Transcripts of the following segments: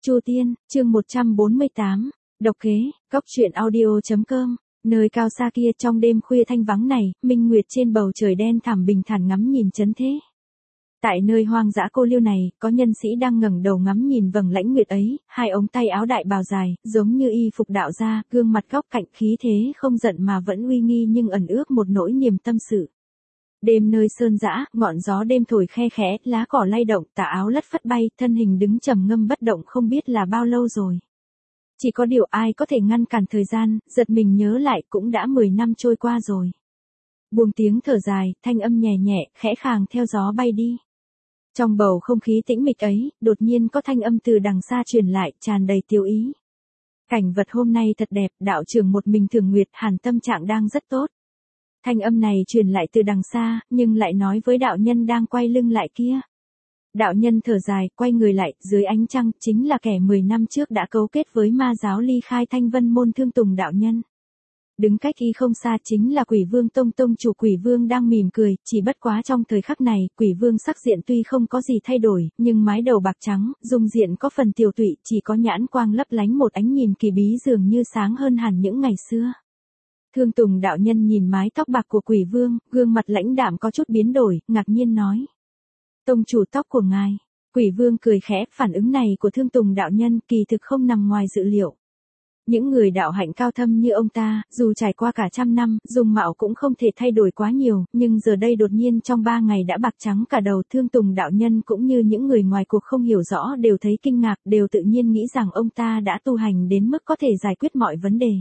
Chu Tiên, chương 148, độc kế, cóc truyện audio.com. Nơi cao xa kia trong đêm khuya thanh vắng này, minh nguyệt trên bầu trời đen thẳm bình thản ngắm nhìn chấn thế. Tại nơi hoang dã cô liêu này, có nhân sĩ đang ngẩng đầu ngắm nhìn vầng lãnh nguyệt ấy, hai ống tay áo đại bào dài, giống như y phục đạo gia, gương mặt góc cạnh khí thế không giận mà vẫn uy nghi nhưng ẩn ước một nỗi niềm tâm sự. Đêm nơi sơn dã, ngọn gió đêm thổi khe khẽ, lá cỏ lay động, tà áo lất phất bay, thân hình đứng trầm ngâm bất động không biết là bao lâu rồi. Chỉ có điều ai có thể ngăn cản thời gian, giật mình nhớ lại cũng đã 10 năm trôi qua rồi. Buông tiếng thở dài, thanh âm nhẹ nhẹ, khẽ khàng theo gió bay đi. Trong bầu không khí tĩnh mịch ấy, đột nhiên có thanh âm từ đằng xa truyền lại, tràn đầy tiêu ý. Cảnh vật hôm nay thật đẹp, đạo trưởng một mình thường nguyệt, hẳn tâm trạng đang rất tốt. Thanh âm này truyền lại từ đằng xa, nhưng lại nói với đạo nhân đang quay lưng lại kia. Đạo nhân thở dài, quay người lại, dưới ánh trăng, chính là kẻ 10 năm trước đã cấu kết với ma giáo ly khai Thanh Vân môn Thương Tùng đạo nhân. Đứng cách y không xa chính là Quỷ Vương tông tông chủ. Quỷ Vương đang mỉm cười, chỉ bất quá trong thời khắc này, Quỷ Vương sắc diện tuy không có gì thay đổi, nhưng mái đầu bạc trắng, dung diện có phần tiều tụy, chỉ có nhãn quang lấp lánh một ánh nhìn kỳ bí dường như sáng hơn hẳn những ngày xưa. Thương Tùng đạo nhân nhìn mái tóc bạc của Quỷ Vương, gương mặt lãnh đạm có chút biến đổi, ngạc nhiên nói. Tông chủ tóc của ngài. Quỷ Vương cười khẽ, phản ứng này của Thương Tùng đạo nhân kỳ thực không nằm ngoài dự liệu. Những người đạo hạnh cao thâm như ông ta, dù trải qua cả trăm năm, dung mạo cũng không thể thay đổi quá nhiều, nhưng giờ đây đột nhiên trong 3 ngày đã bạc trắng cả đầu. Thương Tùng đạo nhân cũng như những người ngoài cuộc không hiểu rõ đều thấy kinh ngạc, đều tự nhiên nghĩ rằng ông ta đã tu hành đến mức có thể giải quyết mọi vấn đề.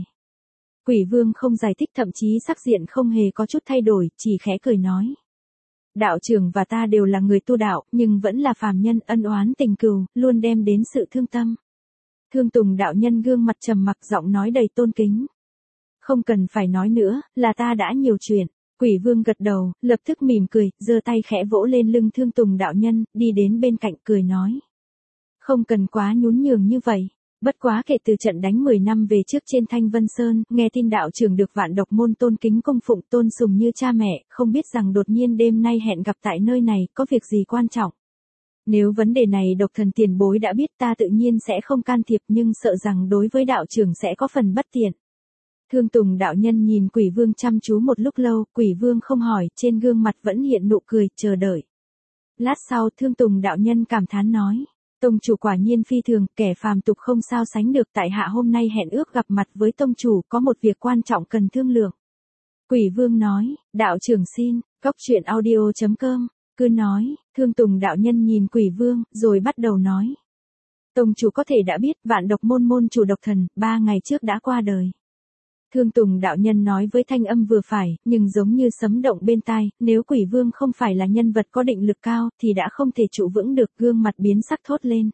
Quỷ Vương không giải thích, thậm chí sắc diện không hề có chút thay đổi, chỉ khẽ cười nói. Đạo trưởng và ta đều là người tu đạo, nhưng vẫn là phàm nhân, ân oán tình cừu, luôn đem đến sự thương tâm. Thương Tùng đạo nhân gương mặt trầm mặc, giọng nói đầy tôn kính. Không cần phải nói nữa, là ta đã nhiều chuyện. Quỷ Vương gật đầu, lập tức mỉm cười, giơ tay khẽ vỗ lên lưng Thương Tùng đạo nhân, đi đến bên cạnh cười nói. Không cần quá nhún nhường như vậy. Bất quá kể từ trận đánh 10 năm về trước trên Thanh Vân Sơn, nghe tin đạo trưởng được Vạn Độc môn tôn kính cung phụng, tôn sùng như cha mẹ, không biết rằng đột nhiên đêm nay hẹn gặp tại nơi này, có việc gì quan trọng. Nếu vấn đề này Độc Thần tiền bối đã biết, ta tự nhiên sẽ không can thiệp, nhưng sợ rằng đối với đạo trưởng sẽ có phần bất tiện. Thương Tùng đạo nhân nhìn Quỷ Vương chăm chú một lúc lâu, Quỷ Vương không hỏi, trên gương mặt vẫn hiện nụ cười, chờ đợi. Lát sau Thương Tùng đạo nhân cảm thán nói. Tông chủ quả nhiên phi thường, kẻ phàm tục không sao sánh được, tại hạ hôm nay hẹn ước gặp mặt với tông chủ, có một việc quan trọng cần thương lượng. Quỷ Vương nói, đạo trưởng xin, cóc truyện audio.com, cứ nói. Thương Tùng đạo nhân nhìn Quỷ Vương, rồi bắt đầu nói. Tông chủ có thể đã biết, Vạn Độc môn môn chủ Độc Thần, 3 ngày trước đã qua đời. Thương Tùng đạo nhân nói với thanh âm vừa phải, nhưng giống như sấm động bên tai, nếu Quỷ Vương không phải là nhân vật có định lực cao, thì đã không thể trụ vững được, gương mặt biến sắc thốt lên.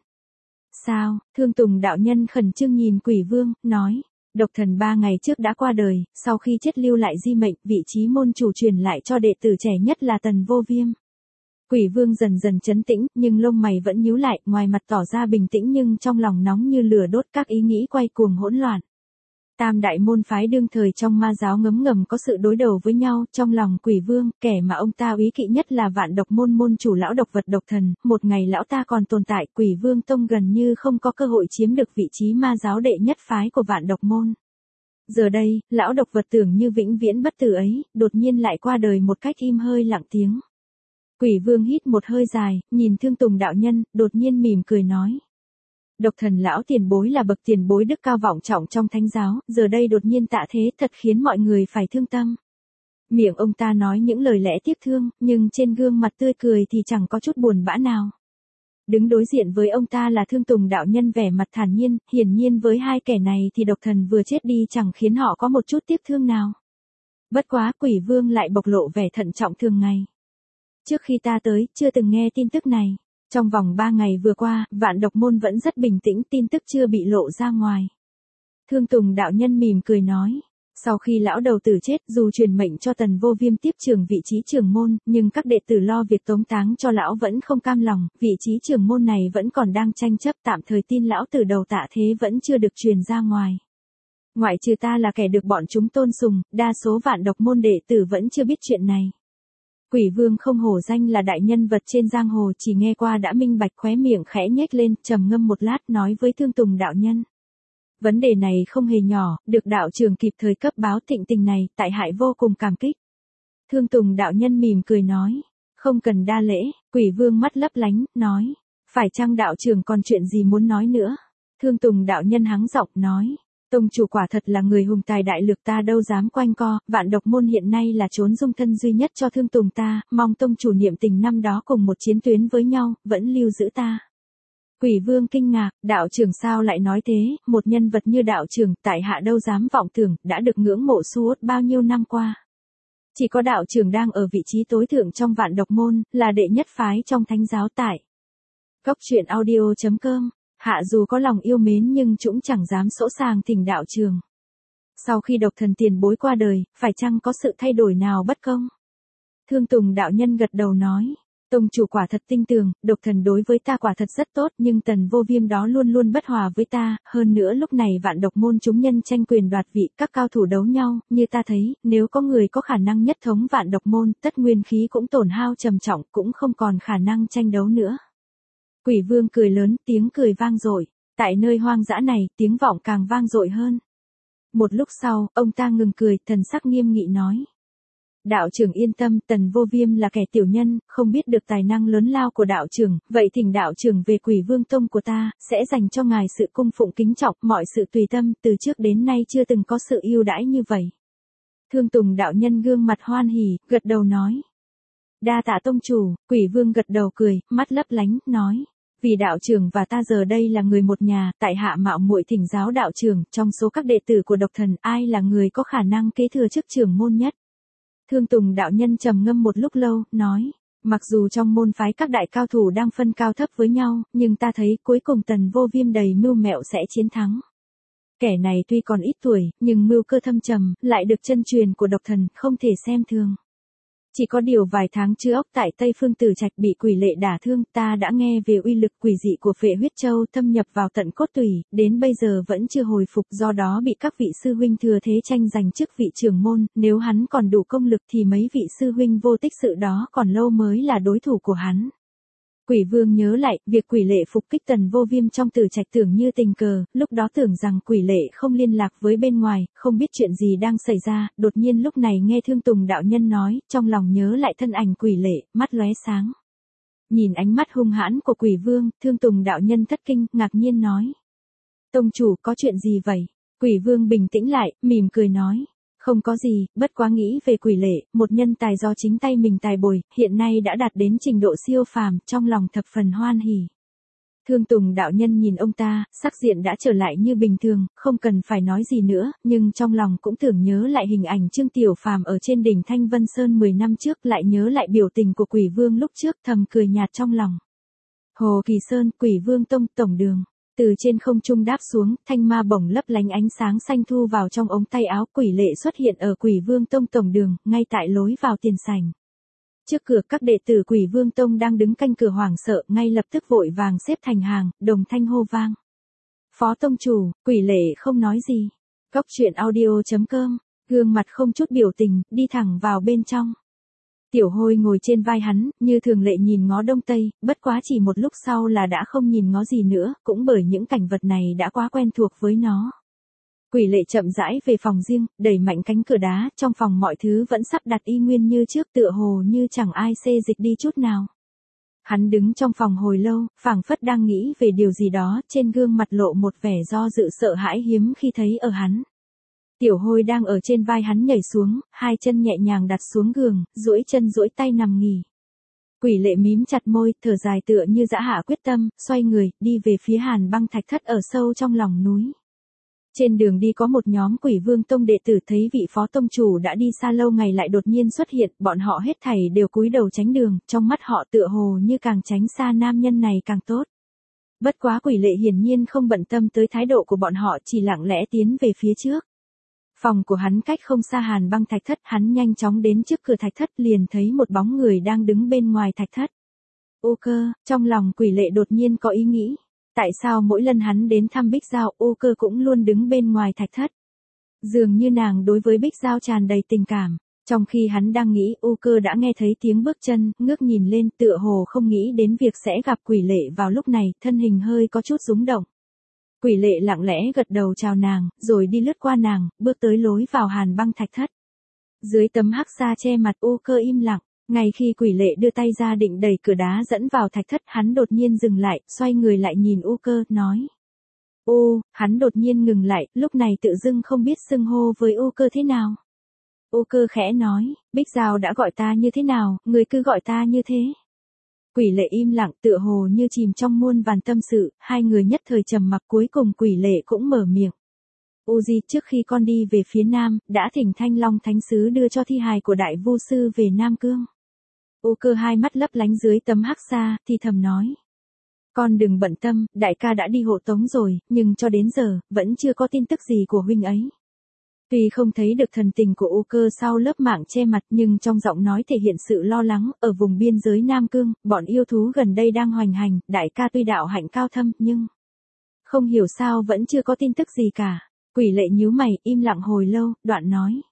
Sao? Thương Tùng đạo nhân khẩn trương nhìn Quỷ Vương, nói. Độc Thần 3 ngày trước đã qua đời, sau khi chết lưu lại di mệnh, vị trí môn chủ truyền lại cho đệ tử trẻ nhất là Tần Vô Viêm. Quỷ Vương dần dần trấn tĩnh, nhưng lông mày vẫn nhíu lại, ngoài mặt tỏ ra bình tĩnh nhưng trong lòng nóng như lửa đốt, các ý nghĩ quay cuồng hỗn loạn. Tam đại môn phái đương thời trong ma giáo ngấm ngầm có sự đối đầu với nhau, trong lòng Quỷ Vương, kẻ mà ông ta úy kỵ nhất là Vạn Độc môn môn chủ lão độc vật Độc Thần, một ngày lão ta còn tồn tại, Quỷ Vương tông gần như không có cơ hội chiếm được vị trí ma giáo đệ nhất phái của Vạn Độc môn. Giờ đây, lão độc vật tưởng như vĩnh viễn bất tử ấy, đột nhiên lại qua đời một cách im hơi lặng tiếng. Quỷ Vương hít một hơi dài, nhìn Thương Tùng đạo nhân, đột nhiên mỉm cười nói. Độc Thần lão tiền bối là bậc tiền bối đức cao vọng trọng trong thánh giáo, giờ đây đột nhiên tạ thế thật khiến mọi người phải thương tâm. Miệng ông ta nói những lời lẽ tiếc thương, nhưng trên gương mặt tươi cười thì chẳng có chút buồn bã nào. Đứng đối diện với ông ta là Thương Tùng đạo nhân vẻ mặt thản nhiên, hiển nhiên với hai kẻ này thì Độc Thần vừa chết đi chẳng khiến họ có một chút tiếc thương nào. Bất quá Quỷ Vương lại bộc lộ vẻ thận trọng thường ngày. Trước khi ta tới, chưa từng nghe tin tức này. Trong vòng 3 ngày vừa qua, Vạn Độc môn vẫn rất bình tĩnh, tin tức chưa bị lộ ra ngoài. Thương Tùng đạo nhân mỉm cười nói. Sau khi lão đầu tử chết, dù truyền mệnh cho Tần Vô Viêm tiếp trưởng vị trí trưởng môn, nhưng các đệ tử lo việc tống táng cho lão vẫn không cam lòng, vị trí trưởng môn này vẫn còn đang tranh chấp, tạm thời tin lão tử đầu tạ thế vẫn chưa được truyền ra ngoài. Ngoại trừ ta là kẻ được bọn chúng tôn sùng, đa số Vạn Độc môn đệ tử vẫn chưa biết chuyện này. Quỷ vương không hổ danh là đại nhân vật trên giang hồ, chỉ nghe qua đã minh bạch, khóe miệng khẽ nhếch lên, trầm ngâm một lát nói với Thương Tùng đạo nhân. Vấn đề này không hề nhỏ, được đạo trưởng kịp thời cấp báo thịnh tình này, tại hạ vô cùng cảm kích. Thương Tùng đạo nhân mỉm cười nói, không cần đa lễ. Quỷ vương mắt lấp lánh, nói, phải chăng đạo trưởng còn chuyện gì muốn nói nữa? Thương Tùng đạo nhân hắng giọng nói, tông chủ quả thật là người hùng tài đại lược, ta đâu dám quanh co, vạn độc môn hiện nay là trốn dung thân duy nhất cho Thương Tùng ta, mong tông chủ niệm tình năm đó cùng một chiến tuyến với nhau, vẫn lưu giữ ta. Quỷ vương kinh ngạc, đạo trưởng sao lại nói thế, một nhân vật như đạo trưởng, tại hạ đâu dám vọng tưởng, đã được ngưỡng mộ suốt bao nhiêu năm qua. Chỉ có đạo trưởng đang ở vị trí tối thượng trong vạn độc môn, là đệ nhất phái trong thánh giáo tại. Cốc truyện audio.com, hạ dù có lòng yêu mến nhưng cũng chẳng dám sỗ sàng thỉnh đạo trưởng. Sau khi độc thần tiền bối qua đời, phải chăng có sự thay đổi nào bất công? Thương Tùng đạo nhân gật đầu nói, tông chủ quả thật tinh tường, độc thần đối với ta quả thật rất tốt, nhưng Tần Vô Viêm đó luôn luôn bất hòa với ta, hơn nữa lúc này vạn độc môn chúng nhân tranh quyền đoạt vị, các cao thủ đấu nhau, như ta thấy, nếu có người có khả năng nhất thống vạn độc môn, tất nguyên khí cũng tổn hao trầm trọng, cũng không còn khả năng tranh đấu nữa. Quỷ vương cười lớn, tiếng cười vang dội, tại nơi hoang dã này, tiếng vọng càng vang dội hơn. Một lúc sau, ông ta ngừng cười, thần sắc nghiêm nghị nói. Đạo trưởng yên tâm, Tần Vô Viêm là kẻ tiểu nhân, không biết được tài năng lớn lao của đạo trưởng, vậy thỉnh đạo trưởng về Quỷ Vương Tông của ta, sẽ dành cho ngài sự cung phụng kính trọng, mọi sự tùy tâm, từ trước đến nay chưa từng có sự ưu đãi như vậy. Thương Tùng đạo nhân gương mặt hoan hỉ, gật đầu nói. Đa tạ tông chủ. Quỷ Vương gật đầu cười, mắt lấp lánh, nói. Vì đạo trưởng và ta giờ đây là người một nhà, tại hạ mạo muội thỉnh giáo đạo trưởng, trong số các đệ tử của độc thần, ai là người có khả năng kế thừa chức trưởng môn nhất? Thương Tùng đạo nhân trầm ngâm một lúc lâu, nói, mặc dù trong môn phái các đại cao thủ đang phân cao thấp với nhau, nhưng ta thấy cuối cùng Tần Vô Viêm đầy mưu mẹo sẽ chiến thắng. Kẻ này tuy còn ít tuổi, nhưng mưu cơ thâm trầm, lại được chân truyền của độc thần, không thể xem thường. Chỉ có điều vài tháng trước ốc tại Tây Phương Tử Trạch bị quỷ lệ đả thương, ta đã nghe về uy lực quỷ dị của Phệ Huyết Châu thâm nhập vào tận cốt tủy, đến bây giờ vẫn chưa hồi phục, do đó bị các vị sư huynh thừa thế tranh giành chức vị trưởng môn, nếu hắn còn đủ công lực thì mấy vị sư huynh vô tích sự đó còn lâu mới là đối thủ của hắn. Quỷ Vương nhớ lại, việc quỷ lệ phục kích Tần Vô Viêm trong Tử Trạch tưởng như tình cờ, lúc đó tưởng rằng quỷ lệ không liên lạc với bên ngoài, không biết chuyện gì đang xảy ra, đột nhiên lúc này nghe Thương Tùng đạo nhân nói, trong lòng nhớ lại thân ảnh quỷ lệ, mắt lóe sáng. Nhìn ánh mắt hung hãn của Quỷ Vương, Thương Tùng đạo nhân thất kinh, ngạc nhiên nói. Tông chủ, có chuyện gì vậy? Quỷ Vương bình tĩnh lại, mỉm cười nói. Không có gì, bất quá nghĩ về quỷ lệ, một nhân tài do chính tay mình tài bồi, hiện nay đã đạt đến trình độ siêu phàm, trong lòng thập phần hoan hỉ. Thương Tùng đạo nhân nhìn ông ta, sắc diện đã trở lại như bình thường, không cần phải nói gì nữa, nhưng trong lòng cũng tưởng nhớ lại hình ảnh Trương Tiểu Phàm ở trên đỉnh Thanh Vân Sơn 10 năm trước, lại nhớ lại biểu tình của Quỷ Vương lúc trước, thầm cười nhạt trong lòng. Hồ Kỳ Sơn, Quỷ Vương Tông, tổng đường. Từ trên không trung đáp xuống, thanh ma bổng lấp lánh ánh sáng xanh thu vào trong ống tay áo, quỷ lệ xuất hiện ở Quỷ Vương Tông tổng đường, ngay tại lối vào tiền sảnh. Trước cửa các đệ tử Quỷ Vương Tông đang đứng canh cửa hoảng sợ, ngay lập tức vội vàng xếp thành hàng, đồng thanh hô vang. Phó tông chủ, quỷ lệ không nói gì. Cốc truyện audio.com, gương mặt không chút biểu tình, đi thẳng vào bên trong. Tiểu Hôi ngồi trên vai hắn, như thường lệ nhìn ngó đông tây, bất quá chỉ một lúc sau là đã không nhìn ngó gì nữa, cũng bởi những cảnh vật này đã quá quen thuộc với nó. Quỷ lệ chậm rãi về phòng riêng, đẩy mạnh cánh cửa đá, trong phòng mọi thứ vẫn sắp đặt y nguyên như trước, tựa hồ như chẳng ai xê dịch đi chút nào. Hắn đứng trong phòng hồi lâu, phảng phất đang nghĩ về điều gì đó, trên gương mặt lộ một vẻ do dự sợ hãi hiếm khi thấy ở hắn. Tiểu Hôi đang ở trên vai hắn nhảy xuống, hai chân nhẹ nhàng đặt xuống giường, duỗi chân duỗi tay nằm nghỉ. Quỷ lệ mím chặt môi, thở dài tựa như dã hạ quyết tâm, xoay người, đi về phía Hàn Băng Thạch Thất ở sâu trong lòng núi. Trên đường đi có một nhóm Quỷ Vương Tông đệ tử thấy vị phó tông chủ đã đi xa lâu ngày lại đột nhiên xuất hiện, bọn họ hết thảy đều cúi đầu tránh đường, trong mắt họ tựa hồ như càng tránh xa nam nhân này càng tốt. Bất quá quỷ lệ hiển nhiên không bận tâm tới thái độ của bọn họ, chỉ lặng lẽ tiến về phía trước. Phòng của hắn cách không xa Hàn Băng Thạch Thất, hắn nhanh chóng đến trước cửa thạch thất, liền thấy một bóng người đang đứng bên ngoài thạch thất. Ô Cơ, trong lòng quỷ lệ đột nhiên có ý nghĩ, tại sao mỗi lần hắn đến thăm Bích Giao, Ô Cơ cũng luôn đứng bên ngoài thạch thất? Dường như nàng đối với Bích Giao tràn đầy tình cảm. Trong khi hắn đang nghĩ, U Cơ đã nghe thấy tiếng bước chân, ngước nhìn lên, tựa hồ không nghĩ đến việc sẽ gặp Quỷ Lệ vào lúc này, thân hình hơi có chút rúng động. Quỷ Lệ lặng lẽ gật đầu chào nàng, rồi đi lướt qua nàng, bước tới lối vào Hàn Băng Thạch Thất. Dưới tấm hắc sa che mặt, U Cơ im lặng. Ngay khi Quỷ Lệ đưa tay ra định đẩy cửa đá dẫn vào thạch thất, hắn đột nhiên dừng lại, xoay người lại nhìn U Cơ, nói. Hắn đột nhiên ngừng lại, lúc này tự dưng không biết xưng hô với U Cơ thế nào. U Cơ khẽ nói, Bích Giao đã gọi ta như thế nào, người cứ gọi ta như thế. Quỷ Lệ im lặng, tựa hồ như chìm trong muôn vàn tâm sự, hai người nhất thời trầm mặc, cuối cùng Quỷ Lệ cũng mở miệng. Uzi, trước khi con đi về phía Nam, đã thỉnh Thanh Long Thánh Sứ đưa cho thi hài của Đại Vu Sư về Nam Cương. U Cơ hai mắt lấp lánh dưới tấm hắc sa, thì thầm nói. Con đừng bận tâm, đại ca đã đi hộ tống rồi, nhưng cho đến giờ, vẫn chưa có tin tức gì của huynh ấy. Tuy không thấy được thần tình của U Cơ sau lớp mảng che mặt, nhưng trong giọng nói thể hiện sự lo lắng, ở vùng biên giới Nam Cương, bọn yêu thú gần đây đang hoành hành, đại ca tuy đạo hạnh cao thâm, nhưng không hiểu sao vẫn chưa có tin tức gì cả. Quỷ Lệ nhíu mày, im lặng hồi lâu, đoạn nói.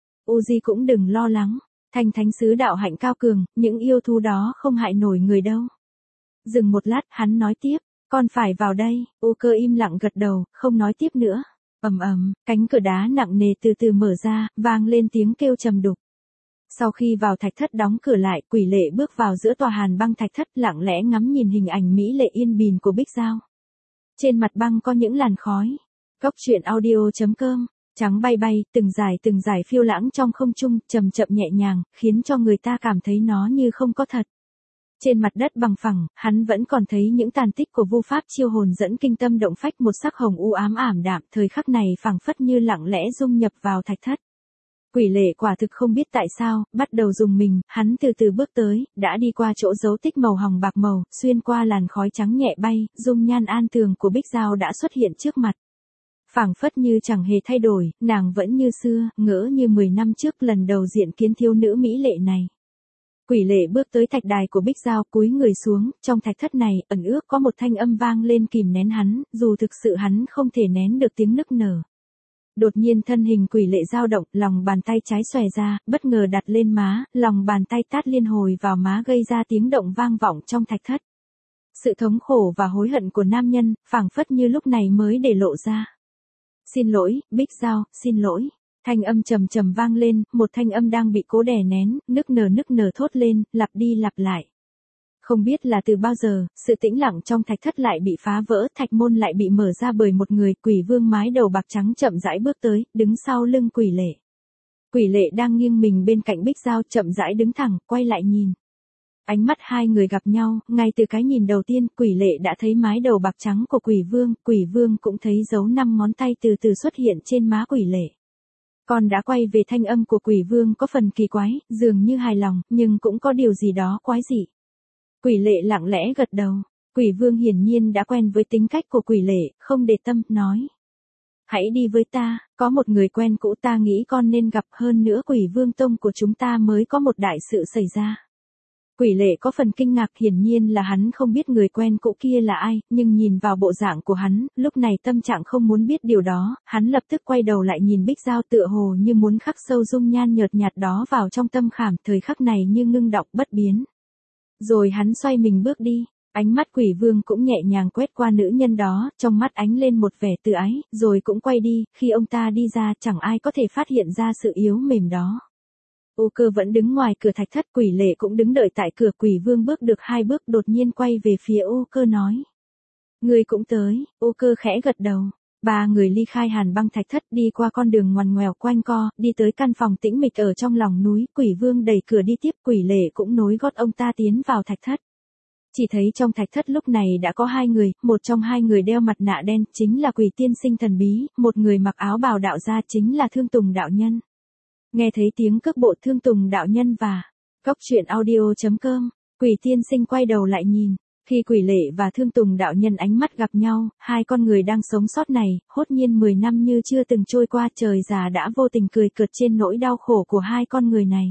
Uzi cũng đừng lo lắng, Thanh Thánh Sứ đạo hạnh cao cường, những yêu thú đó không hại nổi người đâu. Dừng một lát, hắn nói tiếp, con phải vào đây. U Cơ im lặng gật đầu, không nói tiếp nữa. Cánh cửa đá nặng nề từ từ mở ra, vang lên tiếng kêu trầm đục. Sau khi vào thạch thất đóng cửa lại, Quỷ Lệ bước vào giữa tòa Hàn Băng Thạch Thất, lặng lẽ ngắm nhìn hình ảnh mỹ lệ yên bìn của Bích Giao. Trên mặt băng có những làn khói. Góc truyện audio.com, trắng bay bay, từng dải phiêu lãng trong không trung, chậm chậm nhẹ nhàng, khiến cho người ta cảm thấy nó như không có thật. Trên mặt đất bằng phẳng, hắn vẫn còn thấy những tàn tích của vu pháp chiêu hồn dẫn kinh tâm động phách, một sắc hồng u ám ảm đạm, thời khắc này phảng phất như lặng lẽ dung nhập vào thạch thất. Quỷ Lệ quả thực không biết tại sao, bắt đầu rùng mình, hắn từ từ bước tới, đã đi qua chỗ dấu tích màu hồng bạc màu, xuyên qua làn khói trắng nhẹ bay, dung nhan an tường của Bích Giao đã xuất hiện trước mặt. Phảng phất như chẳng hề thay đổi, nàng vẫn như xưa, ngỡ như 10 năm trước lần đầu diện kiến thiếu nữ mỹ lệ này. Quỷ Lệ bước tới thạch đài của Bích Giao, cúi người xuống, trong thạch thất này, ẩn ước có một thanh âm vang lên kìm nén hắn, dù thực sự hắn không thể nén được tiếng nức nở. Đột nhiên thân hình Quỷ Lệ dao động, lòng bàn tay trái xòe ra, bất ngờ đặt lên má, lòng bàn tay tát liên hồi vào má gây ra tiếng động vang vọng trong thạch thất. Sự thống khổ và hối hận của nam nhân, phảng phất như lúc này mới để lộ ra. Xin lỗi, Bích Giao, xin lỗi. Thanh âm trầm trầm vang lên, một thanh âm đang bị cố đè nén, nức nở thốt lên, lặp đi lặp lại. Không biết là từ bao giờ, sự tĩnh lặng trong thạch thất lại bị phá vỡ, thạch môn lại bị mở ra bởi một người, Quỷ Vương mái đầu bạc trắng chậm rãi bước tới, đứng sau lưng Quỷ Lệ. Quỷ Lệ đang nghiêng mình bên cạnh Bích Giao, chậm rãi đứng thẳng, quay lại nhìn. Ánh mắt hai người gặp nhau, ngay từ cái nhìn đầu tiên, Quỷ Lệ đã thấy mái đầu bạc trắng của Quỷ Vương cũng thấy dấu 5 ngón tay từ từ xuất hiện trên má Quỷ Lệ. Con đã quay về, thanh âm của Quỷ Vương có phần kỳ quái, dường như hài lòng, nhưng cũng có điều gì đó quái dị. Quỷ Lệ lặng lẽ gật đầu. Quỷ Vương hiển nhiên đã quen với tính cách của Quỷ Lệ, không để tâm, nói. Hãy đi với ta, có một người quen cũ ta nghĩ con nên gặp, hơn nữa Quỷ Vương tông của chúng ta mới có một đại sự xảy ra. Quỷ Lệ có phần kinh ngạc, hiển nhiên là hắn không biết người quen cũ kia là ai, nhưng nhìn vào bộ dạng của hắn, lúc này tâm trạng không muốn biết điều đó, hắn lập tức quay đầu lại nhìn Bích Giao, tựa hồ như muốn khắc sâu dung nhan nhợt nhạt đó vào trong tâm khảm, thời khắc này như ngưng đọng bất biến. Rồi hắn xoay mình bước đi, ánh mắt Quỷ Vương cũng nhẹ nhàng quét qua nữ nhân đó, trong mắt ánh lên một vẻ tự ái, rồi cũng quay đi, khi ông ta đi ra chẳng ai có thể phát hiện ra sự yếu mềm đó. U Cơ vẫn đứng ngoài cửa thạch thất, Quỷ Lệ cũng đứng đợi tại cửa. Quỷ Vương bước được 2 bước đột nhiên quay về phía U Cơ nói. Người cũng tới. U Cơ khẽ gật đầu. 3 người ly khai Hàn Băng Thạch Thất, đi qua con đường ngoằn ngoèo quanh co, đi tới căn phòng tĩnh mịch ở trong lòng núi. Quỷ Vương đẩy cửa đi tiếp, Quỷ Lệ cũng nối gót ông ta tiến vào thạch thất. Chỉ thấy trong thạch thất lúc này đã có 2 người, một trong 2 người đeo mặt nạ đen, chính là Quỷ Tiên Sinh thần bí, một người mặc áo bào đạo gia chính là Thương Tùng đạo nhân. Nghe thấy tiếng cước bộ Thương Tùng đạo nhân và góc truyện audio.com, Quỷ Tiên Sinh quay đầu lại nhìn. Khi Quỷ Lệ và Thương Tùng đạo nhân ánh mắt gặp nhau, hai con người đang sống sót này, hốt nhiên 10 năm như chưa từng trôi qua, trời già đã vô tình cười cợt trên nỗi đau khổ của hai con người này.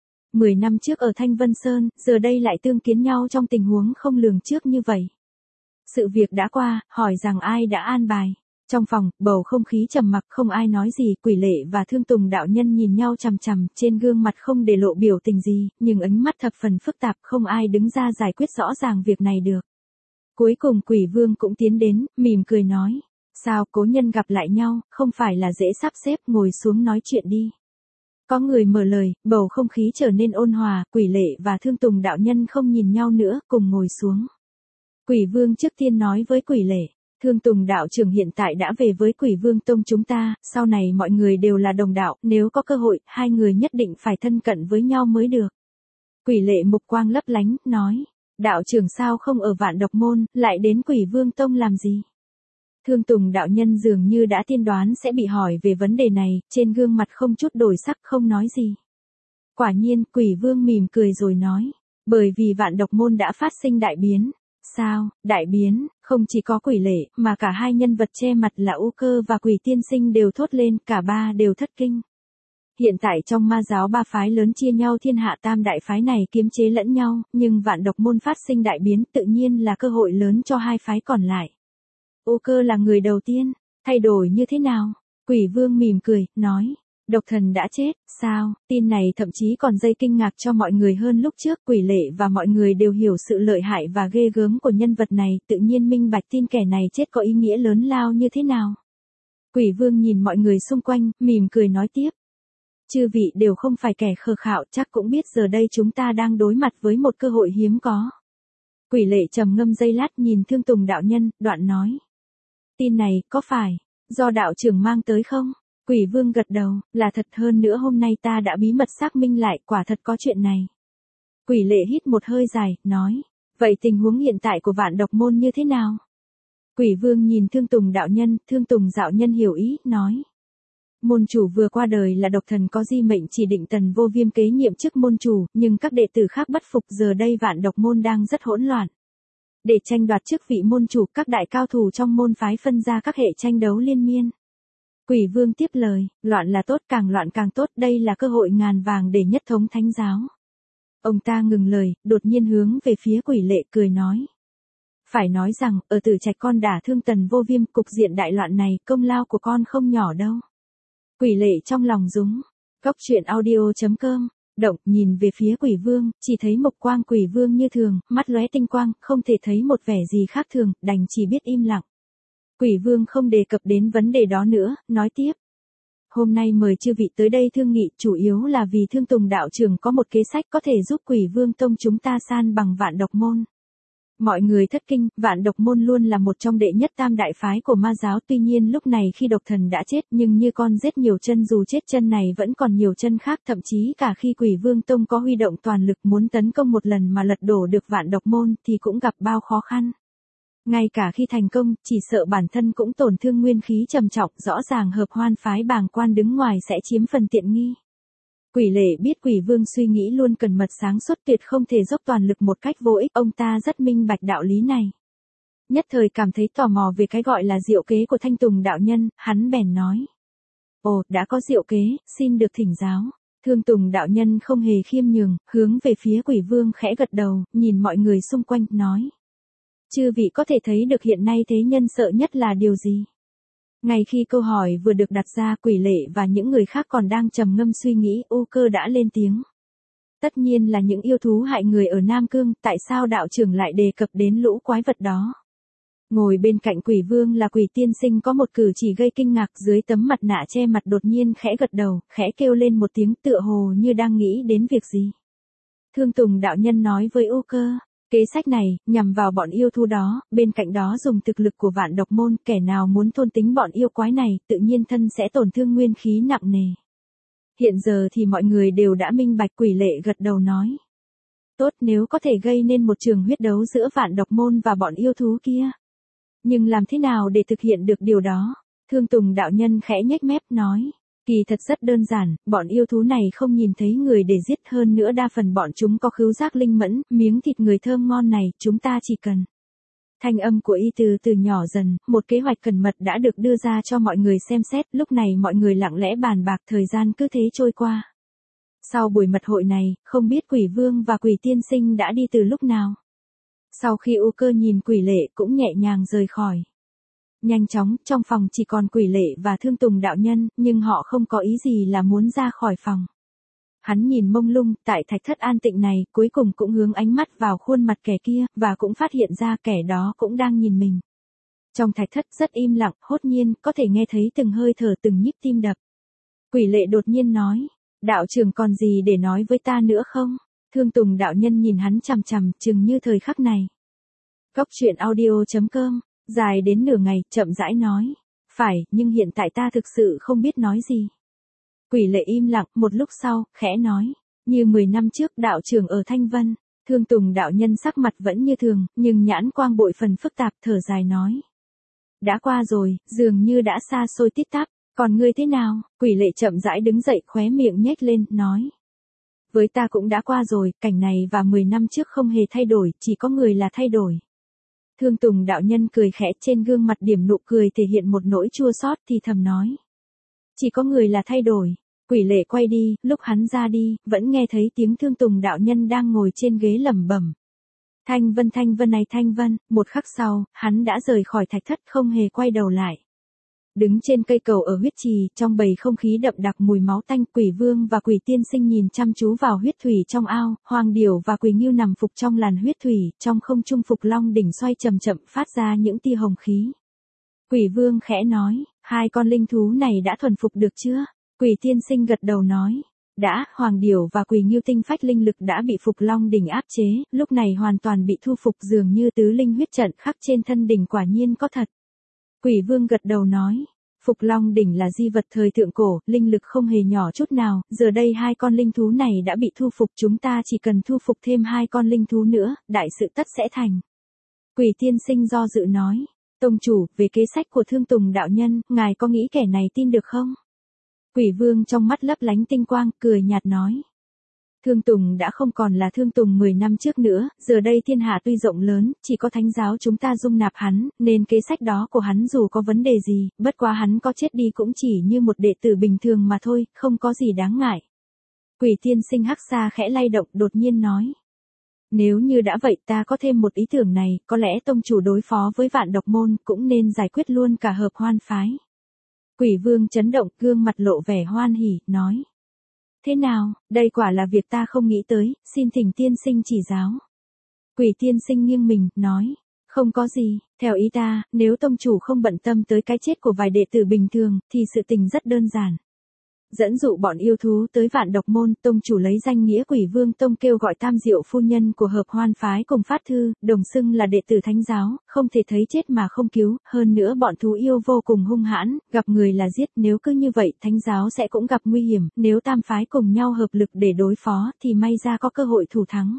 10 năm trước ở Thanh Vân Sơn, giờ đây lại tương kiến nhau trong tình huống không lường trước như vậy. Sự việc đã qua, hỏi rằng ai đã an bài. Trong phòng, bầu không khí trầm mặc không ai nói gì, Quỷ Lệ và Thương Tùng đạo nhân nhìn nhau chằm chằm, trên gương mặt không để lộ biểu tình gì, nhưng ánh mắt thập phần phức tạp, không ai đứng ra giải quyết rõ ràng việc này được. Cuối cùng Quỷ Vương cũng tiến đến, mỉm cười nói, sao cố nhân gặp lại nhau, không phải là dễ sắp xếp, ngồi xuống nói chuyện đi. Có người mở lời, bầu không khí trở nên ôn hòa, Quỷ Lệ và Thương Tùng đạo nhân không nhìn nhau nữa, cùng ngồi xuống. Quỷ Vương trước tiên nói với Quỷ Lệ, Thương Tùng đạo trưởng hiện tại đã về với Quỷ Vương Tông chúng ta, sau này mọi người đều là đồng đạo, nếu có cơ hội, hai người nhất định phải thân cận với nhau mới được. Quỷ Lệ mục quang lấp lánh, nói, đạo trưởng sao không ở Vạn Độc Môn, lại đến Quỷ Vương Tông làm gì? Thương Tùng đạo nhân dường như đã tiên đoán sẽ bị hỏi về vấn đề này, trên gương mặt không chút đổi sắc không nói gì. Quả nhiên, Quỷ Vương mỉm cười rồi nói, bởi vì Vạn Độc Môn đã phát sinh đại biến. Sao, đại biến, không chỉ có Quỷ Lệ, mà cả hai nhân vật che mặt là U Cơ và Quỷ Tiên Sinh đều thốt lên, cả ba đều thất kinh. Hiện tại trong ma giáo ba phái lớn chia nhau thiên hạ tam đại phái này kiềm chế lẫn nhau, nhưng Vạn Độc Môn phát sinh đại biến tự nhiên là cơ hội lớn cho hai phái còn lại. U Cơ là người đầu tiên, thay đổi như thế nào? Quỷ Vương mỉm cười, nói, độc thần đã chết, sao? Tin này thậm chí còn gây kinh ngạc cho mọi người hơn lúc trước, Quỷ Lệ và mọi người đều hiểu sự lợi hại và ghê gớm của nhân vật này, tự nhiên minh bạch tin kẻ này chết có ý nghĩa lớn lao như thế nào. Quỷ Vương nhìn mọi người xung quanh, mỉm cười nói tiếp. Chư vị đều không phải kẻ khờ khạo, chắc cũng biết giờ đây chúng ta đang đối mặt với một cơ hội hiếm có. Quỷ Lệ trầm ngâm giây lát nhìn Thương Tùng đạo nhân, đoạn nói. Tin này, có phải do đạo trưởng mang tới không? Quỷ Vương gật đầu, là thật, hơn nữa hôm nay ta đã bí mật xác minh lại, quả thật có chuyện này. Quỷ Lệ hít một hơi dài, nói, vậy tình huống hiện tại của Vạn Độc Môn như thế nào? Quỷ Vương nhìn Thương Tùng đạo nhân, Thương Tùng đạo nhân hiểu ý, nói. Môn chủ vừa qua đời là độc thần có di mệnh chỉ định Tần Vô Viêm kế nhiệm chức môn chủ, nhưng các đệ tử khác bất phục, giờ đây Vạn Độc Môn đang rất hỗn loạn. Để tranh đoạt chức vị môn chủ, các đại cao thủ trong môn phái phân ra các hệ tranh đấu liên miên. Quỷ Vương tiếp lời, loạn là tốt, càng loạn càng tốt, đây là cơ hội ngàn vàng để nhất thống thánh giáo. Ông ta ngừng lời, đột nhiên hướng về phía Quỷ Lệ cười nói. Phải nói rằng, ở Tử Trạch con đả thương Tần Vô Viêm, cục diện đại loạn này, công lao của con không nhỏ đâu. Quỷ Lệ trong lòng rúng. Góc truyện audio.com động, nhìn về phía Quỷ Vương, chỉ thấy mộc quang Quỷ Vương như thường, mắt lóe tinh quang, không thể thấy một vẻ gì khác thường, đành chỉ biết im lặng. Quỷ Vương không đề cập đến vấn đề đó nữa, nói tiếp. Hôm nay mời chư vị tới đây thương nghị, chủ yếu là vì Thương Tùng đạo trưởng có một kế sách có thể giúp Quỷ Vương Tông chúng ta san bằng Vạn Độc Môn. Mọi người thất kinh, Vạn Độc Môn luôn là một trong đệ nhất tam đại phái của ma giáo, tuy nhiên lúc này khi độc thần đã chết, nhưng như con rết nhiều chân, dù chết chân này vẫn còn nhiều chân khác, thậm chí cả khi Quỷ Vương Tông có huy động toàn lực muốn tấn công một lần mà lật đổ được Vạn Độc Môn thì cũng gặp bao khó khăn. Ngay cả khi thành công, chỉ sợ bản thân cũng tổn thương nguyên khí trầm trọng, rõ ràng Hợp Hoan phái Bàng Quan đứng ngoài sẽ chiếm phần tiện nghi. Quỷ Lệ biết Quỷ Vương suy nghĩ luôn cẩn mật sáng suốt, tuyệt không thể dốc toàn lực một cách vô ích, ông ta rất minh bạch đạo lý này. Nhất thời cảm thấy tò mò về cái gọi là diệu kế của Thanh Tùng đạo nhân, hắn bèn nói. Ồ, đã có diệu kế, xin được thỉnh giáo. Thương Tùng đạo nhân không hề khiêm nhường, hướng về phía Quỷ Vương khẽ gật đầu, nhìn mọi người xung quanh, nói. Chư vị có thể thấy được hiện nay thế nhân sợ nhất là điều gì? Ngay khi câu hỏi vừa được đặt ra, Quỷ Lệ và những người khác còn đang trầm ngâm suy nghĩ, U Cơ đã lên tiếng. Tất nhiên là những yêu thú hại người ở Nam Cương, tại sao đạo trưởng lại đề cập đến lũ quái vật đó? Ngồi bên cạnh Quỷ Vương là Quỷ Tiên Sinh có một cử chỉ gây kinh ngạc, dưới tấm mặt nạ che mặt đột nhiên khẽ gật đầu, khẽ kêu lên một tiếng, tựa hồ như đang nghĩ đến việc gì. Thương Tùng đạo nhân nói với U Cơ. Kế sách này, nhằm vào bọn yêu thú đó, bên cạnh đó dùng thực lực của Vạn Độc Môn, kẻ nào muốn thôn tính bọn yêu quái này, tự nhiên thân sẽ tổn thương nguyên khí nặng nề. Hiện giờ thì mọi người đều đã minh bạch. Quỷ Lệ gật đầu nói. Tốt, nếu có thể gây nên một trường huyết đấu giữa Vạn Độc Môn và bọn yêu thú kia. Nhưng làm thế nào để thực hiện được điều đó? Thương Tùng đạo nhân khẽ nhếch mép nói. Kỳ thật rất đơn giản, bọn yêu thú này không nhìn thấy người để giết, hơn nữa đa phần bọn chúng có khứu giác linh mẫn, miếng thịt người thơm ngon này, chúng ta chỉ cần. Thanh âm của y từ từ nhỏ dần, một kế hoạch cẩn mật đã được đưa ra cho mọi người xem xét, lúc này mọi người lặng lẽ bàn bạc, thời gian cứ thế trôi qua. Sau buổi mật hội này, không biết Quỷ Vương và Quỷ Tiên Sinh đã đi từ lúc nào. Sau khi U Cơ nhìn Quỷ Lệ cũng nhẹ nhàng rời khỏi. Nhanh chóng, trong phòng chỉ còn Quỷ Lệ và Thương Tùng đạo nhân, nhưng họ không có ý gì là muốn ra khỏi phòng. Hắn nhìn mông lung, tại thạch thất an tịnh này, cuối cùng cũng hướng ánh mắt vào khuôn mặt kẻ kia, và cũng phát hiện ra kẻ đó cũng đang nhìn mình. Trong thạch thất rất im lặng, hốt nhiên, có thể nghe thấy từng hơi thở từng nhịp tim đập. Quỷ Lệ đột nhiên nói, đạo trưởng còn gì để nói với ta nữa không? Thương Tùng đạo nhân nhìn hắn chằm chằm, chừng như thời khắc này. Cốc truyện audio.com, dài đến nửa ngày, chậm rãi nói. Phải, nhưng hiện tại ta thực sự không biết nói gì. Quỷ Lệ im lặng, một lúc sau, khẽ nói. Như 10 năm trước đạo trưởng ở Thanh Vân. Thương Tùng đạo nhân sắc mặt vẫn như thường, nhưng nhãn quang bội phần phức tạp, thở dài nói. Đã qua rồi, dường như đã xa xôi tít tắp. Còn ngươi thế nào? Quỷ Lệ chậm rãi đứng dậy, khóe miệng nhếch lên, nói. Với ta cũng đã qua rồi, cảnh này và 10 năm trước không hề thay đổi, chỉ có người là thay đổi. Thương Tùng đạo nhân cười khẽ, trên gương mặt điểm nụ cười thể hiện một nỗi chua xót, thì thầm nói. Chỉ có người là thay đổi. Quỷ Lệ quay đi, lúc hắn ra đi, vẫn nghe thấy tiếng Thương Tùng đạo nhân đang ngồi trên ghế lẩm bẩm. Thanh Vân này Thanh Vân, một khắc sau, hắn đã rời khỏi thạch thất không hề quay đầu lại. Đứng trên cây cầu ở huyết trì, trong bầy không khí đậm đặc mùi máu tanh, Quỷ Vương và Quỷ Tiên Sinh nhìn chăm chú vào huyết thủy trong ao, Hoàng Điểu và Quỷ Ngưu nằm phục trong làn huyết thủy, trong không trung Phục Long đỉnh xoay chậm chậm phát ra những tia hồng khí. Quỷ Vương khẽ nói, hai con linh thú này đã thuần phục được chưa? Quỷ Tiên Sinh gật đầu nói, đã, Hoàng Điểu và Quỷ Ngưu tinh phách linh lực đã bị Phục Long đỉnh áp chế, lúc này hoàn toàn bị thu phục, dường như tứ linh huyết trận khắc trên thân đỉnh quả nhiên có thật. Quỷ Vương gật đầu nói, Phục Long đỉnh là di vật thời thượng cổ, linh lực không hề nhỏ chút nào, giờ đây hai con linh thú này đã bị thu phục, chúng ta chỉ cần thu phục thêm hai con linh thú nữa, đại sự tất sẽ thành. Quỷ Tiên Sinh do dự nói, tông chủ, về kế sách của Thương Tùng đạo nhân, ngài có nghĩ kẻ này tin được không? Quỷ Vương trong mắt lấp lánh tinh quang, cười nhạt nói. Thương Tùng đã không còn là Thương Tùng 10 năm trước nữa, giờ đây thiên hạ tuy rộng lớn, chỉ có thánh giáo chúng ta dung nạp hắn, nên kế sách đó của hắn dù có vấn đề gì, bất quá hắn có chết đi cũng chỉ như một đệ tử bình thường mà thôi, không có gì đáng ngại. Quỷ Tiên Sinh hắc xa khẽ lay động, đột nhiên nói. Nếu như đã vậy, ta có thêm một ý tưởng này, có lẽ tông chủ đối phó với Vạn Độc Môn cũng nên giải quyết luôn cả Hợp Hoan phái. Quỷ Vương chấn động, gương mặt lộ vẻ hoan hỉ, nói. Thế nào, đây quả là việc ta không nghĩ tới, xin thỉnh tiên sinh chỉ giáo. Quỷ Tiên Sinh nghiêng mình, nói. Không có gì, theo ý ta, nếu tông chủ không bận tâm tới cái chết của vài đệ tử bình thường, thì sự tình rất đơn giản. Dẫn dụ bọn yêu thú tới Vạn Độc Môn, tông chủ lấy danh nghĩa Quỷ Vương Tông kêu gọi Tam Diệu phu nhân của Hợp Hoan phái cùng phát thư, đồng xưng là đệ tử thánh giáo, không thể thấy chết mà không cứu, hơn nữa bọn thú yêu vô cùng hung hãn, gặp người là giết, nếu cứ như vậy, thánh giáo sẽ cũng gặp nguy hiểm, nếu tam phái cùng nhau hợp lực để đối phó, thì may ra có cơ hội thủ thắng.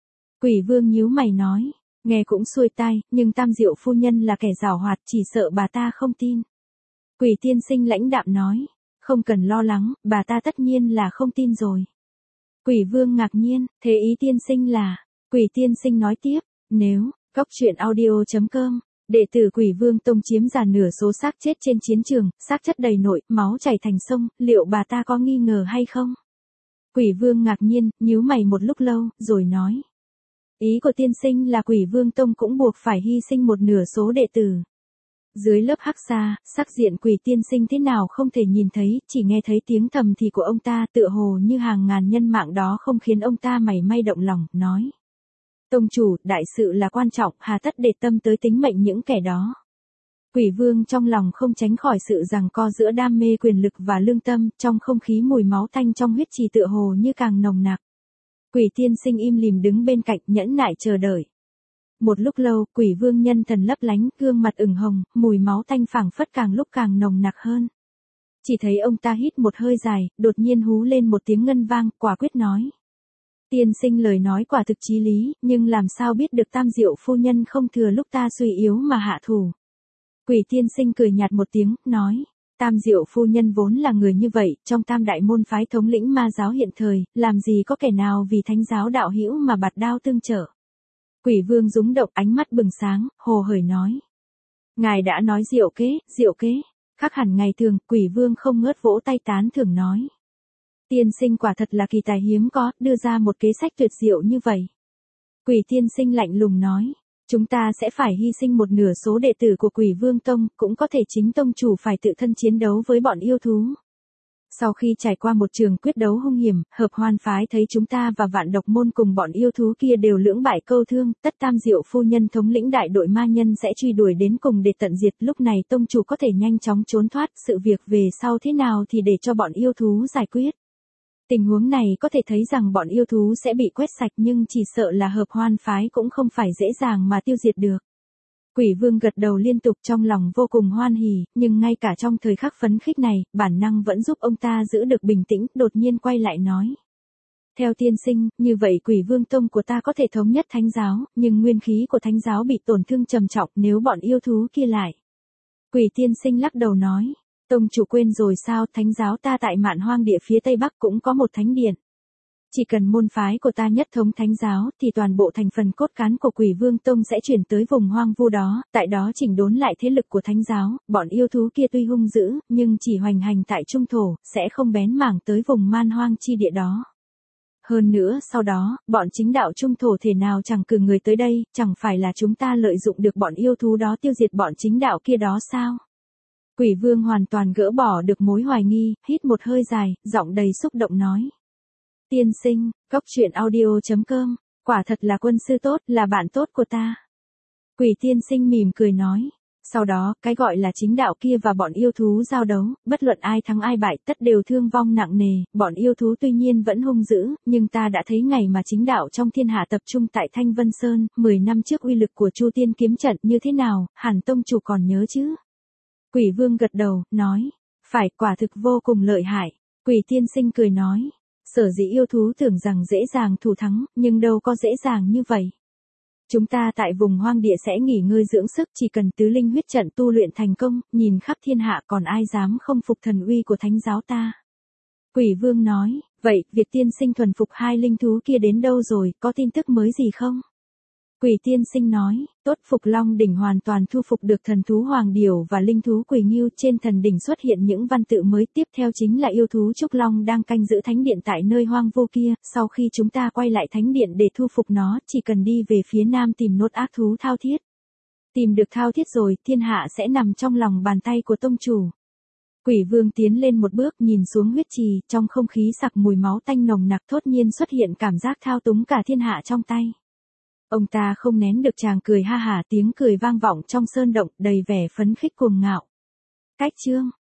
Quỷ Vương nhíu mày nói, nghe cũng xuôi tai, nhưng Tam Diệu phu nhân là kẻ giảo hoạt, chỉ sợ bà ta không tin. Quỷ Tiên Sinh lãnh đạm nói. Không cần lo lắng, bà ta tất nhiên là không tin rồi. Quỷ Vương ngạc nhiên, thế ý tiên sinh là, Quỷ Tiên Sinh nói tiếp, nếu, cốc truyện audio.com, đệ tử Quỷ Vương Tông chiếm giàn nửa số xác chết trên chiến trường, xác chất đầy nội, máu chảy thành sông, liệu bà ta có nghi ngờ hay không? Quỷ Vương ngạc nhiên, nhíu mày một lúc lâu, rồi nói. Ý của tiên sinh là Quỷ Vương Tông cũng buộc phải hy sinh một nửa số đệ tử. Dưới lớp hắc xa, sắc diện Quỷ Tiên Sinh thế nào không thể nhìn thấy, chỉ nghe thấy tiếng thầm thì của ông ta, tựa hồ như hàng ngàn nhân mạng đó không khiến ông ta mảy may động lòng, nói. Tông chủ, đại sự là quan trọng, hà tất để tâm tới tính mệnh những kẻ đó. Quỷ Vương trong lòng không tránh khỏi sự giằng co giữa đam mê quyền lực và lương tâm, trong không khí mùi máu tanh trong huyết trì tựa hồ như càng nồng nặc. Quỷ Tiên Sinh im lìm đứng bên cạnh, nhẫn nại chờ đợi. Một lúc lâu, Quỷ Vương nhân thần lấp lánh, gương mặt ửng hồng, mùi máu tanh phảng phất càng lúc càng nồng nặc hơn. Chỉ thấy ông ta hít một hơi dài, đột nhiên hú lên một tiếng ngân vang, quả quyết nói. Tiên sinh lời nói quả thực chí lý, nhưng làm sao biết được Tam Diệu phu nhân không thừa lúc ta suy yếu mà hạ thủ. Quỷ Tiên Sinh cười nhạt một tiếng, nói. Tam Diệu phu nhân vốn là người như vậy, trong tam đại môn phái thống lĩnh ma giáo hiện thời, làm gì có kẻ nào vì thánh giáo đạo hữu mà bạt đao tương trợ. Quỷ Vương rúng động, ánh mắt bừng sáng, hồ hởi nói. Ngài đã nói diệu kế, khác hẳn ngày thường, Quỷ Vương không ngớt vỗ tay tán thưởng nói. Tiên sinh quả thật là kỳ tài hiếm có, đưa ra một kế sách tuyệt diệu như vậy. Quỷ Tiên Sinh lạnh lùng nói. Chúng ta sẽ phải hy sinh một nửa số đệ tử của Quỷ Vương Tông, cũng có thể chính tông chủ phải tự thân chiến đấu với bọn yêu thú. Sau khi trải qua một trường quyết đấu hung hiểm, Hợp Hoan phái thấy chúng ta và Vạn Độc môn cùng bọn yêu thú kia đều lưỡng bại câu thương, Tất Tam Diệu phu nhân thống lĩnh đại đội ma nhân sẽ truy đuổi đến cùng để tận diệt, lúc này tông chủ có thể nhanh chóng trốn thoát, sự việc về sau thế nào thì để cho bọn yêu thú giải quyết. Tình huống này có thể thấy rằng bọn yêu thú sẽ bị quét sạch, nhưng chỉ sợ là Hợp Hoan phái cũng không phải dễ dàng mà tiêu diệt được. Quỷ Vương gật đầu liên tục, trong lòng vô cùng hoan hỉ, nhưng ngay cả trong thời khắc phấn khích này, bản năng vẫn giúp ông ta giữ được bình tĩnh, đột nhiên quay lại nói. Theo tiên sinh, như vậy Quỷ Vương Tông của ta có thể thống nhất thánh giáo, nhưng nguyên khí của thánh giáo bị tổn thương trầm trọng nếu bọn yêu thú kia lại. Quỷ tiên sinh lắc đầu nói. Tông chủ quên rồi sao, thánh giáo ta tại Mạn Hoang địa phía Tây Bắc cũng có một thánh điện. Chỉ cần môn phái của ta nhất thống thánh giáo thì toàn bộ thành phần cốt cán của Quỷ Vương Tông sẽ chuyển tới vùng hoang vu đó, tại đó chỉnh đốn lại thế lực của thánh giáo, bọn yêu thú kia tuy hung dữ, nhưng chỉ hoành hành tại trung thổ, sẽ không bén mảng tới vùng man hoang chi địa đó. Hơn nữa sau đó, bọn chính đạo trung thổ thể nào chẳng cử người tới đây, chẳng phải là chúng ta lợi dụng được bọn yêu thú đó tiêu diệt bọn chính đạo kia đó sao? Quỷ Vương hoàn toàn gỡ bỏ được mối hoài nghi, hít một hơi dài, giọng đầy xúc động nói. Tiên sinh, goctruyện.audio.com, quả thật là quân sư tốt, là bạn tốt của ta. Quỷ tiên sinh mỉm cười nói. Sau đó, cái gọi là chính đạo kia và bọn yêu thú giao đấu, bất luận ai thắng ai bại tất đều thương vong nặng nề, bọn yêu thú tuy nhiên vẫn hung dữ, nhưng ta đã thấy ngày mà chính đạo trong thiên hạ tập trung tại Thanh Vân Sơn, 10 năm trước uy lực của Chu Tiên kiếm trận như thế nào, hẳn tông chủ còn nhớ chứ? Quỷ Vương gật đầu, nói, phải, quả thực vô cùng lợi hại. Quỷ tiên sinh cười nói, sở dĩ yêu thú tưởng rằng dễ dàng thủ thắng, nhưng đâu có dễ dàng như vậy. Chúng ta tại vùng hoang địa sẽ nghỉ ngơi dưỡng sức, chỉ cần tứ linh huyết trận tu luyện thành công, nhìn khắp thiên hạ còn ai dám không phục thần uy của thánh giáo ta. Quỷ Vương nói, vậy, việc tiên sinh thuần phục hai linh thú kia đến đâu rồi, có tin tức mới gì không? Quỷ tiên sinh nói, tốt, Phục Long đỉnh hoàn toàn thu phục được thần thú Hoàng Điểu và linh thú Quỷ Ngưu, trên thần đỉnh xuất hiện những văn tự mới, tiếp theo chính là yêu thú Trúc Long đang canh giữ thánh điện tại nơi hoang vô kia, sau khi chúng ta quay lại thánh điện để thu phục nó, chỉ cần đi về phía nam tìm nốt ác thú Thao Thiết. Tìm được Thao Thiết rồi, thiên hạ sẽ nằm trong lòng bàn tay của tông chủ. Quỷ Vương tiến lên một bước, nhìn xuống huyết trì, trong không khí sặc mùi máu tanh nồng nặc, thốt nhiên xuất hiện cảm giác thao túng cả thiên hạ trong tay. Ông ta không nén được tràng cười ha hả, tiếng cười vang vọng trong sơn động, đầy vẻ phấn khích cuồng ngạo. Cách chương